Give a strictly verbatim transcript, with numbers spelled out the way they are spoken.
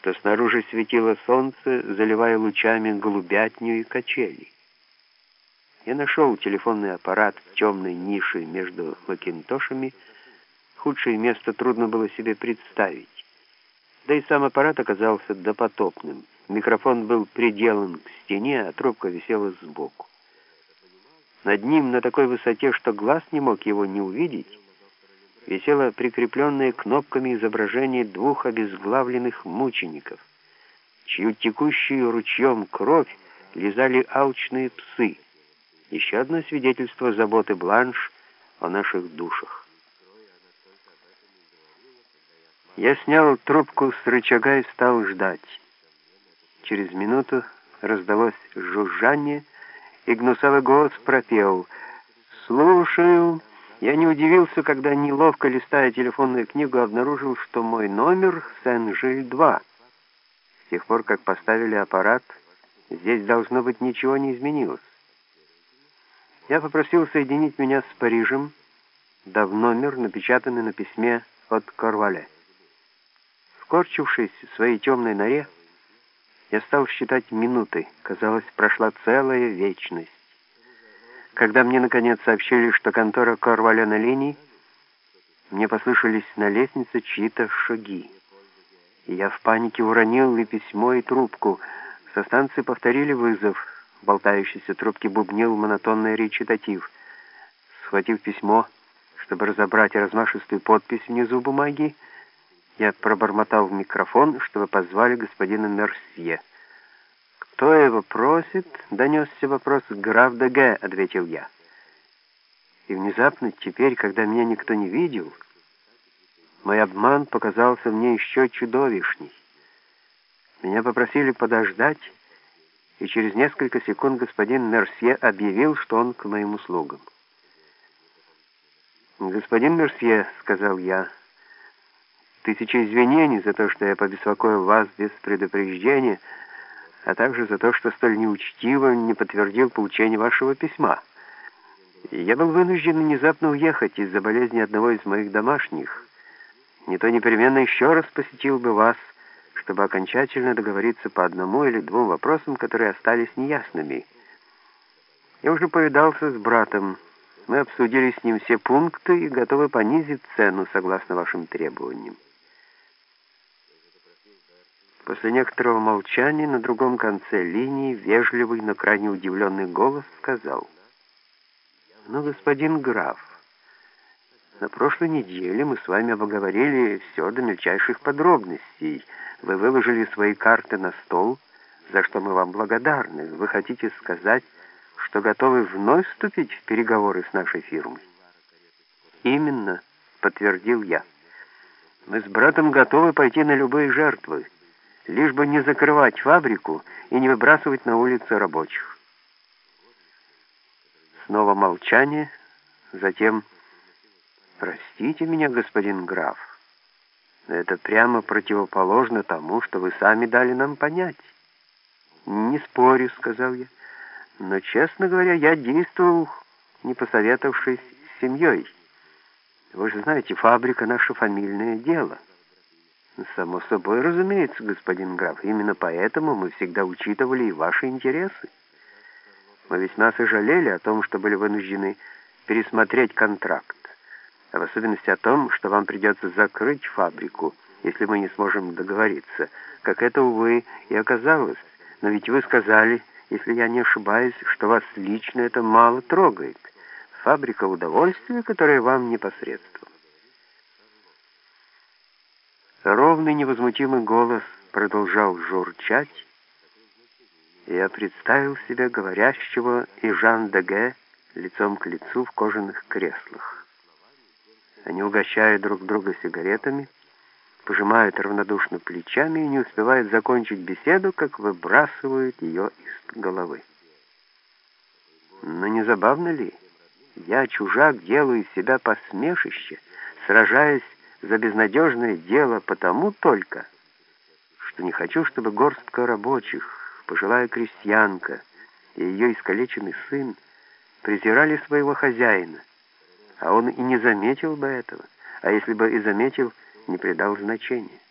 что снаружи светило солнце, заливая лучами голубятню и качели. Я нашел телефонный аппарат в темной нише между макинтошами. Худшее место трудно было себе представить. Да и сам аппарат оказался допотопным. Микрофон был приделан к стене, а трубка висела сбоку. Над ним, на такой высоте, что глаз не мог его не увидеть, висело прикрепленное кнопками изображение двух обезглавленных мучеников, чью текущую ручьем кровь лизали алчные псы. Еще одно свидетельство заботы Бланш о наших душах. Я снял трубку с рычага и стал ждать. Через минуту раздалось жужжание, и гнусавый голос пропел: «Слушаю». Я не удивился, когда, неловко листая телефонную книгу, обнаружил, что мой номер Сен-Жиль-два. С тех пор, как поставили аппарат, здесь, должно быть, ничего не изменилось. Я попросил соединить меня с Парижем, дав номер, напечатанный на письме от Корвале. Скорчившись в своей темной норе, я стал считать минуты. Казалось, прошла целая вечность. Когда мне, наконец, сообщили, что контора Корвале на линии, мне послышались на лестнице чьи-то шаги. И я в панике уронил и письмо, и трубку. Со станции повторили вызов. В болтающейся трубке бубнил монотонный речитатив. Схватив письмо, чтобы разобрать размашистую подпись внизу бумаги, я пробормотал в микрофон, чтобы позвали господина Мерсье. «Кто его просит?» — донесся вопрос. «Граф де Г», — ответил я. И внезапно, теперь, когда меня никто не видел, мой обман показался мне еще чудовищней. Меня попросили подождать, и через несколько секунд господин Мерсье объявил, что он к моим услугам. «Господин Мерсье», — сказал я, — «тысяча извинений за то, что я побеспокоил вас без предупреждения, а также за то, что столь неучтиво не подтвердил получение вашего письма. Я был вынужден внезапно уехать из-за болезни одного из моих домашних. Не то непременно еще раз посетил бы вас, чтобы окончательно договориться по одному или двум вопросам, которые остались неясными. Я уже повидался с братом. Мы обсудили с ним все пункты и готовы понизить цену согласно вашим требованиям». После некоторого молчания на другом конце линии вежливый, но крайне удивленный голос сказал: «Ну, господин граф, на прошлой неделе мы с вами обговорили все до мельчайших подробностей. Вы выложили свои карты на стол, за что мы вам благодарны. Вы хотите сказать, что готовы вновь вступить в переговоры с нашей фирмой?» «Именно», — подтвердил я. «Мы с братом готовы пойти на любые жертвы, лишь бы не закрывать фабрику и не выбрасывать на улицу рабочих». Снова молчание, затем: «Простите меня, господин граф, но это прямо противоположно тому, что вы сами дали нам понять». «Не спорю», — сказал я, — «но, честно говоря, я действовал, не посоветовавшись с семьей. Вы же знаете, фабрика — наше фамильное дело». «Само собой, разумеется, господин граф. Именно поэтому мы всегда учитывали и ваши интересы. Мы весьма сожалели о том, что были вынуждены пересмотреть контракт, а в особенности о том, что вам придется закрыть фабрику, если мы не сможем договориться, как это, увы, и оказалось. Но ведь вы сказали, если я не ошибаюсь, что вас лично это мало трогает. Фабрика — удовольствие, которое вам непосредственно». Ровный невозмутимый голос продолжал журчать, и я представил себе говорящего и Жан де Г лицом к лицу в кожаных креслах. Они угощают друг друга сигаретами, пожимают равнодушно плечами и не успевают закончить беседу, как выбрасывают ее из головы. Но не забавно ли? Я, чужак, делаю из себя посмешище, сражаясь за безнадежное дело потому только, что не хочу, чтобы горстка рабочих, пожилая крестьянка и ее искалеченный сын презирали своего хозяина, а он и не заметил бы этого, а если бы и заметил, не придал значения.